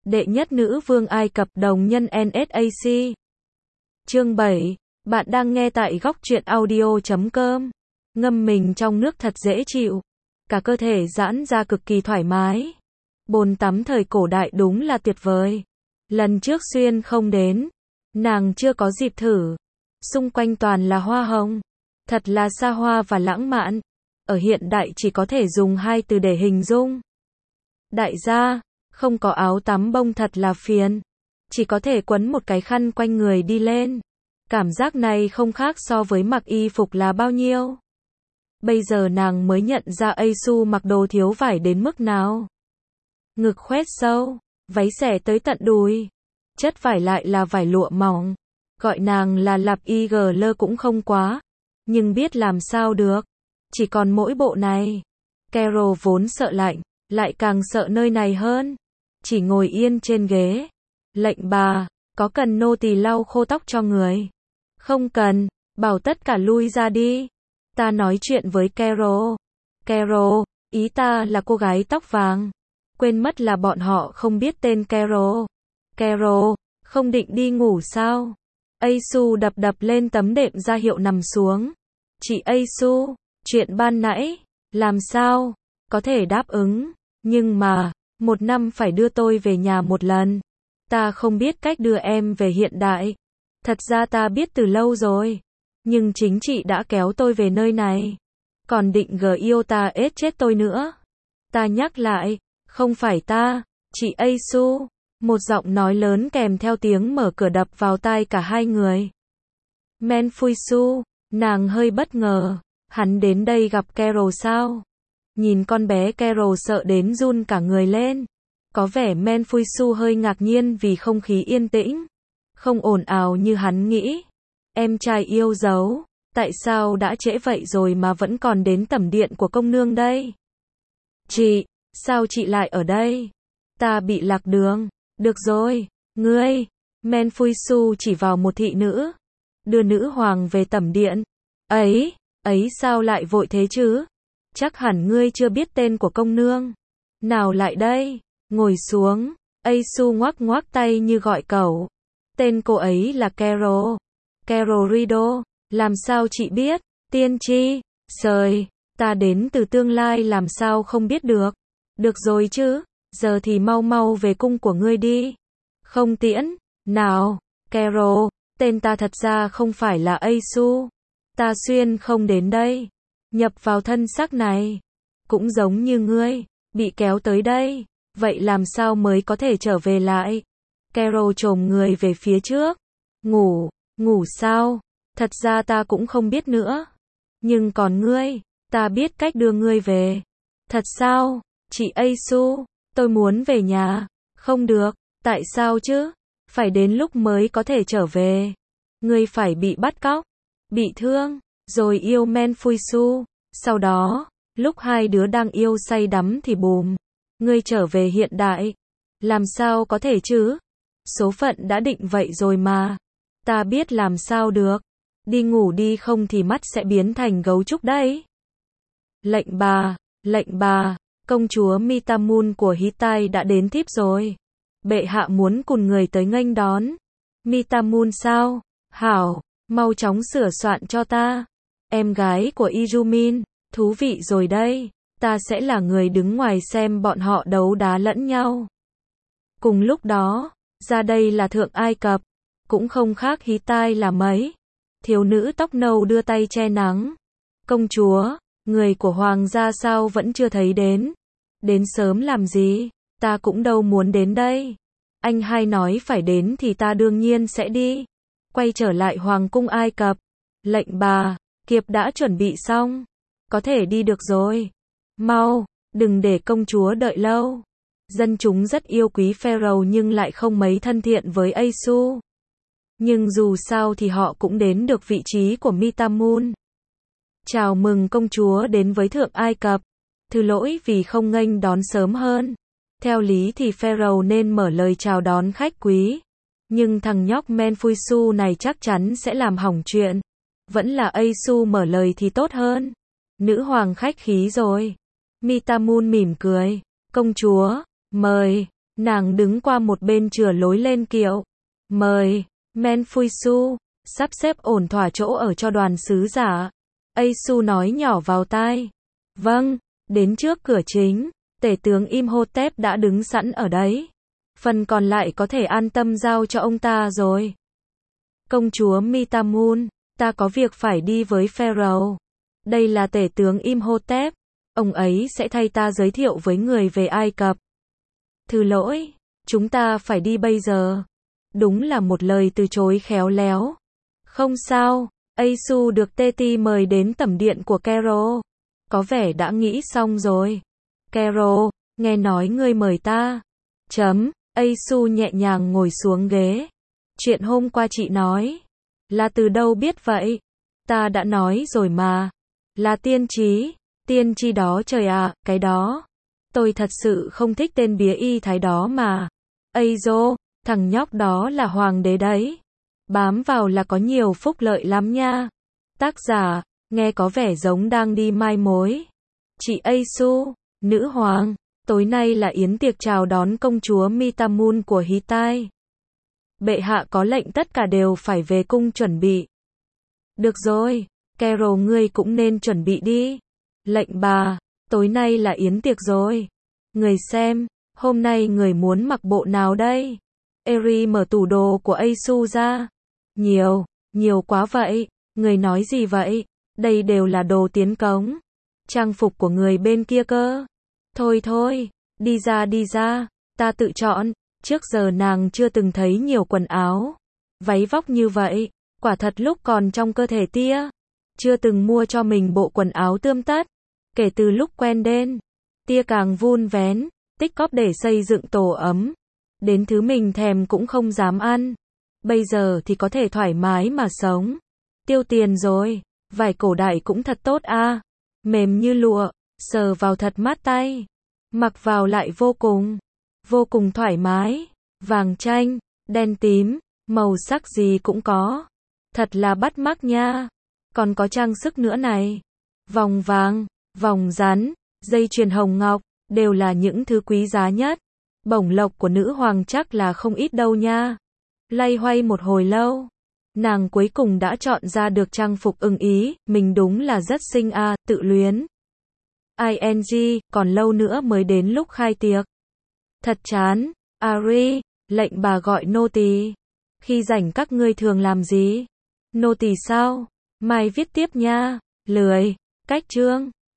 Đệ nhất nữ vương Ai Cập đồng nhân NSAC. Chương 7. Bạn đang nghe tại góc truyện audio.com. Ngâm mình trong nước thật dễ chịu. Cả cơ thể giãn ra cực kỳ thoải mái. Bồn tắm thời cổ đại đúng là tuyệt vời. Lần trước Xuyên không đến. Nàng chưa có dịp thử. Xung quanh toàn là hoa hồng. Thật là xa hoa và lãng mạn. Ở hiện đại chỉ có thể dùng hai từ để hình dung. Đại gia, không có áo tắm bông thật là phiền. Chỉ có thể quấn một cái khăn quanh người đi lên. Cảm giác này không khác so với mặc y phục là bao nhiêu. Bây giờ nàng mới nhận ra Aisu mặc đồ thiếu vải đến mức nào. Ngực khoét sâu, váy xẻ tới tận đùi. Chất vải lại là vải lụa mỏng. Gọi nàng là lạp y gờ lơ cũng không quá. Nhưng biết làm sao được. Chỉ còn mỗi bộ này. Carol vốn sợ lạnh, lại càng sợ nơi này hơn. Chỉ ngồi yên trên ghế. Lệnh bà, có cần nô tỳ lau khô tóc cho người? Không cần, bảo tất cả lui ra đi. Ta nói chuyện với Carol. Carol, ý ta là cô gái tóc vàng. Quên mất là bọn họ không biết tên Carol. Carol, không định đi ngủ sao? Aisu đập đập lên tấm đệm ra hiệu nằm xuống. Chị Aisu, chuyện ban nãy, làm sao? Có thể đáp ứng, nhưng mà, 1 năm phải đưa tôi về nhà một lần. Ta không biết cách đưa em về hiện đại. Thật ra ta biết từ lâu rồi. Nhưng chính chị đã kéo tôi về nơi này. Còn định yêu ta ết chết tôi nữa. Ta nhắc lại, không phải ta, chị Aisu. Một giọng nói lớn kèm theo tiếng mở cửa đập vào tai cả hai người. Menfuisu, nàng hơi bất ngờ. Hắn đến đây gặp Carol sao? Nhìn con bé Carol sợ đến run cả người lên. Có vẻ Menfuisu hơi ngạc nhiên vì không khí yên tĩnh. Không ồn ào như hắn nghĩ. Em trai yêu dấu, tại sao đã trễ vậy rồi mà vẫn còn đến tẩm điện của công nương đây? Chị, sao chị lại ở đây? Ta bị lạc đường. Được rồi, ngươi. Menfuisu chỉ vào một thị nữ. Đưa nữ hoàng về tẩm điện. Ấy sao lại vội thế chứ? Chắc hẳn ngươi chưa biết tên của công nương. Nào lại đây, ngồi xuống. Aisu ngoắc ngoắc tay như gọi cẩu. Tên cô ấy là Carol. Carol Rido. Làm sao chị biết? Tiên tri. Sời, ta đến từ tương lai làm sao không biết được. Được rồi chứ, giờ thì mau mau về cung của ngươi đi. Không tiễn. Nào, Carol, tên ta thật ra không phải là Aisu. Ta xuyên không đến đây. Nhập vào thân xác này. Cũng giống như ngươi, bị kéo tới đây. Vậy làm sao mới có thể trở về lại? Carol chồm người về phía trước. Ngủ sao? Thật ra ta cũng không biết nữa. Nhưng còn ngươi, ta biết cách đưa ngươi về. Thật sao? Chị Aisu, tôi muốn về nhà. Không được, tại sao chứ? Phải đến lúc mới có thể trở về. Ngươi phải bị bắt cóc, bị thương, rồi yêu Menfuisu. Sau đó, lúc hai đứa đang yêu say đắm thì bùm, ngươi trở về hiện đại. Làm sao có thể chứ? Số phận đã định vậy rồi mà. Ta biết làm sao được. Đi ngủ đi không thì mắt sẽ biến thành gấu trúc đấy. Lệnh bà, công chúa Mitamun của Hittite đã đến thiếp rồi. Bệ hạ muốn cùng người tới nghênh đón. Mitamun sao? Hảo, mau chóng sửa soạn cho ta. Em gái của Ijumin, thú vị rồi đây. Ta sẽ là người đứng ngoài xem bọn họ đấu đá lẫn nhau. Cùng lúc đó, ra đây là Thượng Ai Cập. Cũng không khác Hittite là mấy. Thiếu nữ tóc nâu đưa tay che nắng. Công chúa, người của hoàng gia sao vẫn chưa thấy đến? Đến sớm làm gì? Ta cũng đâu muốn đến đây. Anh hai nói phải đến thì ta đương nhiên sẽ đi. Quay trở lại hoàng cung Ai Cập. Lệnh bà, kiệp đã chuẩn bị xong. Có thể đi được rồi. Mau, đừng để công chúa đợi lâu. Dân chúng rất yêu quý Pharaoh nhưng lại không mấy thân thiện với Aisu. Nhưng dù sao thì họ cũng đến được vị trí của Mitamun. Chào mừng công chúa đến với Thượng Ai Cập. Thứ lỗi vì không nghênh đón sớm hơn. Theo lý thì Pharaoh nên mở lời chào đón khách quý. Nhưng thằng nhóc Menfuisu này chắc chắn sẽ làm hỏng chuyện. Vẫn là Aisu mở lời thì tốt hơn. Nữ hoàng khách khí rồi. Mitamun mỉm cười. Công chúa, mời. Nàng đứng qua một bên chừa lối lên kiệu. Mời, Menfuisu, sắp xếp ổn thỏa chỗ ở cho đoàn sứ giả. Aisu nói nhỏ vào tai. Vâng, đến trước cửa chính, tể tướng Imhotep đã đứng sẵn ở đấy. Phần còn lại có thể an tâm giao cho ông ta rồi. Công chúa Mitamun, ta có việc phải đi với Pharaoh. Đây là tể tướng Imhotep. Ông ấy sẽ thay ta giới thiệu với người về Ai Cập. Thứ lỗi, chúng ta phải đi bây giờ. Đúng là một lời từ chối khéo léo. Không sao, Aisu được Teti mời đến tẩm điện của Kero. Có vẻ đã nghĩ xong rồi. Kero, nghe nói ngươi mời ta. Aisu nhẹ nhàng ngồi xuống ghế. Chuyện hôm qua chị nói. Là từ đâu biết vậy? Ta đã nói rồi mà. Là tiên tri. Tiên tri đó trời ạ, cái đó. Tôi thật sự không thích tên bía y thái đó mà. Aizo, thằng nhóc đó là hoàng đế đấy. Bám vào là có nhiều phúc lợi lắm nha. Tác giả, nghe có vẻ giống đang đi mai mối. Chị Aisu, nữ hoàng, tối nay là yến tiệc chào đón công chúa Mitamun của Hittite. Bệ hạ có lệnh tất cả đều phải về cung chuẩn bị. Được rồi, Carol ngươi cũng nên chuẩn bị đi. Lệnh bà, tối nay là yến tiệc rồi. Người xem, hôm nay người muốn mặc bộ nào đây? Eri mở tủ đồ của Aisu ra. Nhiều quá vậy. Người nói gì vậy? Đây đều là đồ tiến cống. Trang phục của người bên kia cơ. Thôi, đi ra, ta tự chọn. Trước giờ nàng chưa từng thấy nhiều quần áo, váy vóc như vậy. Quả thật lúc còn trong cơ thể tia. Chưa từng mua cho mình bộ quần áo tươm tất. Kể từ lúc quen đến, tia càng vun vén, tích cóp để xây dựng tổ ấm. Đến thứ mình thèm cũng không dám ăn. Bây giờ thì có thể thoải mái mà sống. Tiêu tiền rồi. Vải cổ đại cũng thật tốt a. Mềm như lụa, sờ vào thật mát tay. Mặc vào lại vô cùng thoải mái. Vàng chanh, đen tím, màu sắc gì cũng có. Thật là bắt mắt nha. Còn có trang sức nữa này. Vòng vàng, vòng rắn, dây chuyền hồng ngọc, đều là những thứ quý giá nhất. Bổng lộc của nữ hoàng chắc là không ít đâu nha. Loay hoay một hồi lâu, nàng cuối cùng đã chọn ra được trang phục ưng ý. Mình đúng là rất xinh a, tự luyến. ING, còn lâu nữa mới đến lúc khai tiệc. Thật chán. Ari, lệnh bà gọi nô tỳ. Khi rảnh các ngươi thường làm gì? Nô tỳ sao? Mai viết tiếp nha. Lười. Cách chương.